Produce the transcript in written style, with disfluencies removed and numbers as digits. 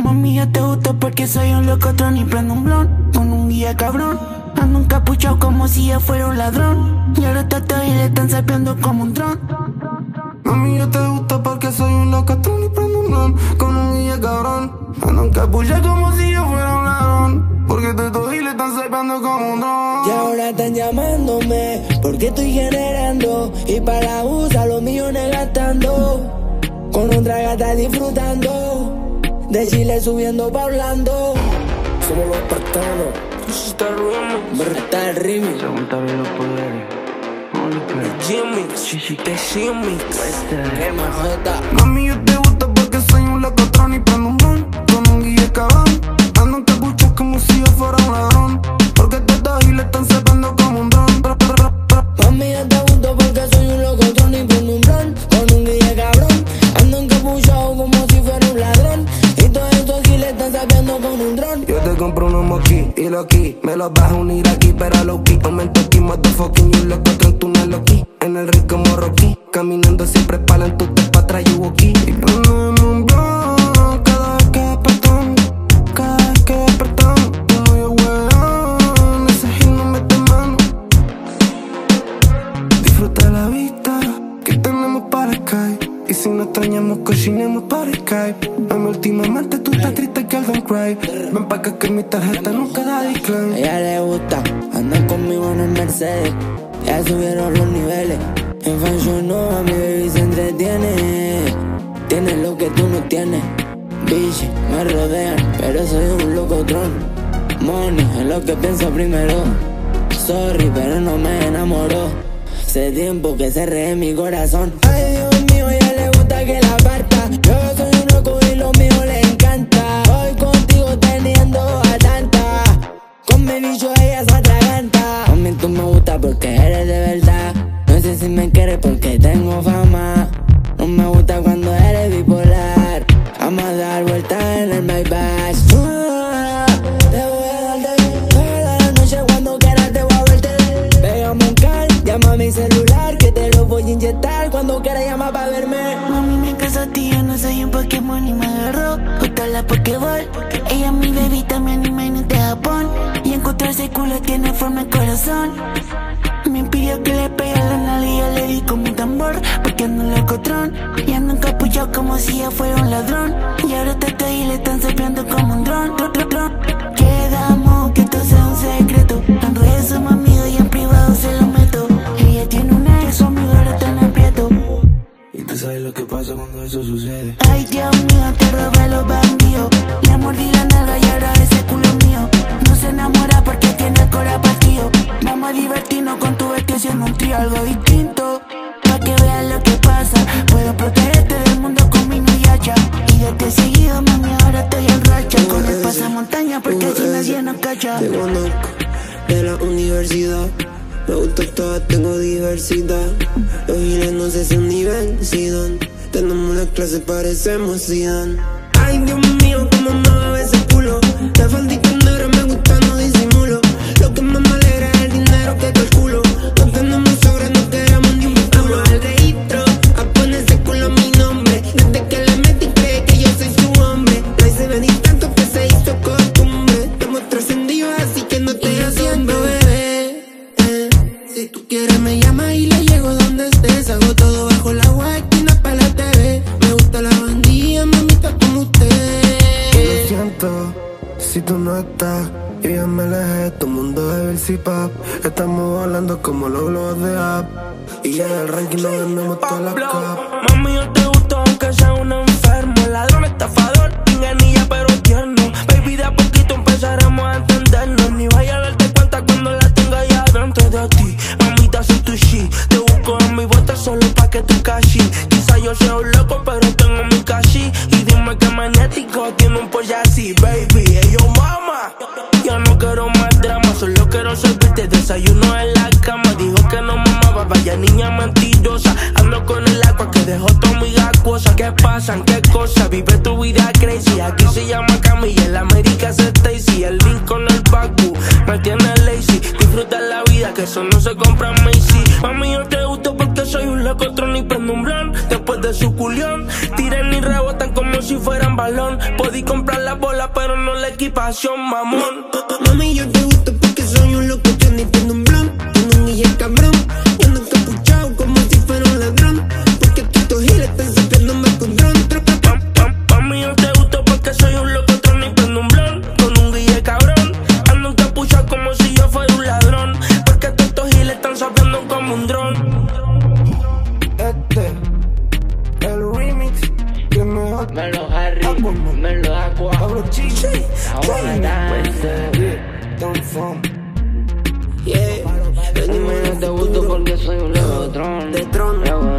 Mami, yo te gusto porque soy un locotrón y prendo un blon con un guía cabrón. Ando encapuchado como si yo fuera un ladrón. Y ahora está todo y le están sapeando como un dron. Mami, yo te gusto porque soy un locotrón y prendo un blon con un guía cabrón. Ando encapuchado como si yo fuera un ladrón. Porque te estoy y le están sapeando como un dron. Y ahora están llamándome porque estoy generando. Y para la USA los millones gastando. Con otra gata disfrutando. De Chile subiendo pa' Orlando. Somos los espartanos. Está el remix. Se junta bien los poderes. G-Mix. MJ. Mami, yo te gusto porque soy un locotrón y prendo un blon con un guía cabrón. Ando en capuchas como si yo fuera un ladrón. Porque te doy y le están sapeando como un dron. Mami, yo te gusto porque soy un locotrón y prendo un blon con un guía cabrón. Ando encapuchado como si fuera un ladrón. Y todos estos giles están sapeando con un dron. Yo te compro unos moquis y lo aquí. Me los vas a unir aquí, pero low key. Aumento aquí, motherfucking you locotrón, tú no es loqui. En el ring como Rocky. Caminando siempre pa'lante, tú te pa' atrás, you aquí. Y prendemos un blon cada vez que despertamos. Cada vez que despertamos. Tú no yo weón, ese gil no mete mano. Disfruta la vista que tenemos para Skype. Y si nos extrañamos, cochinemos para Skype. Mami, últimamente tú estás triste, girl, don't cry. Ven pa' acá que mi tarjeta nunca da decline. A ella le gusta andar conmigo en el Mercedes. Ya subieron los niveles. En Fashion Nova mi baby se entretiene. Tiene lo que tú no tienes. Bitch, me rodean, pero soy un locotrón. Money es lo que pienso primero. Sorry, pero no me enamoró. Hace tiempo que cerré mi corazón. Ay, Dios mío, a ella le gusta que la parta. Yo soy un loco y lo mío le encanta. Hoy contigo teniendo a tanta. Con mi bicho ella se atraganta. A mí tú me gusta porque eres de verdad. No sé si me quieres porque tengo fama. No me gusta cuando eres bipolar. Vamos a dar vueltas en el Maybach. Te voy a dar de toda la noche cuando quieras te voy a verte. Pégame un cal, llama a mi celular que te lo voy a inyectar. Cuando quieras llama pa' verme. Mami, me casó a ti, yo no soy un Pokémon y me agarró justo la Pokéball. Ella es mi baby, también anime de Japón. Y encontró ese culo tiene forma de corazón. Me pidió que le pegue la nalga y yo le di con mi tambor. Porque ando en locotrón y ando encapuchado como si yo fuera un ladrón. Y ahora te estoy y le están sapeando como un dron. Quedamos que esto sea un secreto. En redes somos amigos y en privado se lo meto. Ella tiene una ex, su amigo ahora está en aprieto. Y tú sabes lo que pasa cuando eso sucede. Ay, Dios mío, te robé los bandidos. Le mordí la nalga y ahora ese culo es mío. No se enamora porque tiene el cora partido. Vamos a divertirnos con tu vestido haciendo un trío, algo distinto. Pa' que veas lo que pasa. Puedo protegerte del mundo con mi hacha. Y desde seguido, mami, ahora estoy en racha. Con el pasamontaña porque si nadie nos cacha. Te conozco de la universidad. Me gusta toda, tengo diversidad. Los giles no sé si un nivel Zidane. Tenemos una clase, parecemos Zidane. Ay, Dios mío, como mueve ese culo. La faldita negra me gusta, no disimulo. Lo que más me alegra es el dinero que calculo. No tenemos sobre, no queremos ni un culo. El registro, a poner ese culo a mi nombre. Desde que le metí cree que yo soy su hombre. No se ven ni tanto que se hizo costumbre. Estamos trascendidos, así que no te asombres, bebé. Si tú quieres me llamas y le llego donde estés. Hago todo bajo la agua, esquina pa' la TV. Me gusta la bandilla, mamita como usted. Lo siento, si tú no estás. Y ya me alejé, tu mundo de Vilsipap. Estamos volando como los globos de app. Y ya en el ranking nos vendemos todas las cap. Mami, yo te gusto aunque sea un enfermo. Ladrón, estafador, enganilla pero tierno. Baby, de a poquito empezaremos a entendernos. Ni vaya a darte cuenta cuando la tenga ya dentro de ti. Mamita, soy tu shit. Te busco en mi vuelta solo pa' que tú cashi. Quizá yo sea un loco, pero tengo mi cashi. Y dime que magnético tiene un pollo así, baby. Yo, mama, yo no quiero más drama. Solo quiero servirte desayuno en la cama. Dijo que no mamaba, vaya niña mentirosa. Ando con el agua que dejó toda mi acuosa. ¿Qué pasan? ¿Qué cosas? Vive tu vida crazy. Aquí se llama Camilla, en la América es Stacy. El Lincoln, el Baku, me tiene lazy. Disfruta la vida, que eso no se compra en Macy. Mami, yo te gusto porque soy un locotrón y prendo un blon. Después de su culión, tiran y rebotan como si fueran balón. Podí comprar las bolas, pero no la equipación, mamón. Mami, yo te gusto porque soy un loco, yo ni tengo un blon. Tengo un guille cabrón, yo ando encapuchado como si fuera un ladrón. Porque estos giles están sapeándome con dron. Mami, yo te gusto porque soy un loco, ni prendo un blon. Con un guille cabrón, ando encapuchado como si yo fuera un ladrón. Porque estos giles están sapeando como un dron. El remix que mejor. Melo Harry, Melo Aqua, Pablo Chichi, Don't Phone. Yeah, No te gusto porque soy un locotrón. de trono.